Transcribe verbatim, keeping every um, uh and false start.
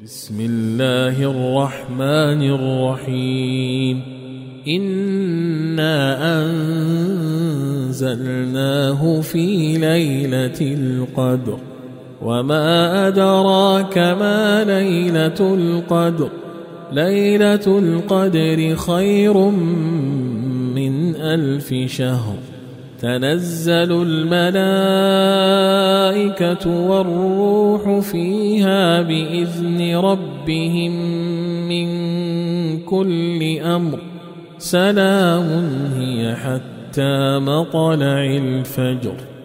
بسم الله الرحمن الرحيم إنا أنزلناه في ليلة القدر وما أدراك ما ليلة القدر ليلة القدر خير من ألف شهر تنزل الملائكة والروح فيها بإذن ربهم من كل أمر سلام هي حتى مطلع الفجر.